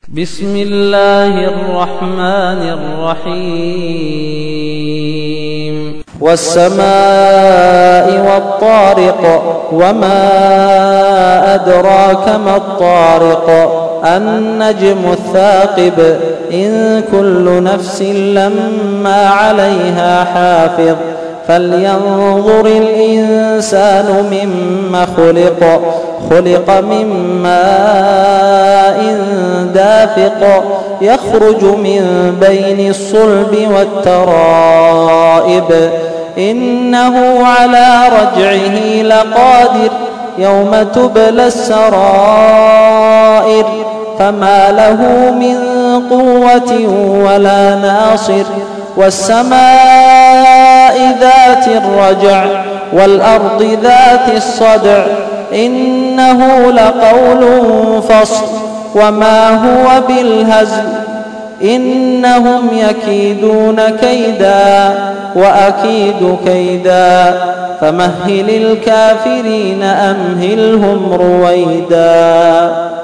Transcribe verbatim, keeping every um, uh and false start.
بسم الله الرحمن الرحيم والسماء والطارق وما أدراك ما الطارق النجم الثاقب إن كل نفس لما عليها حافظ فلينظر الإنسان مما خلق خلق من ماء دافق يخرج من بين الصلب والترائب إنه على رجعه لقادر يوم تبلى السرائر فما له من قوة ولا ناصر والسماء ذات الرجع والأرض ذات الصدع إنه لقول فصل وما هو بالهزل إنهم يكيدون كيدا وأكيد كيدا فمهل الكافرين أمهلهم رويدا.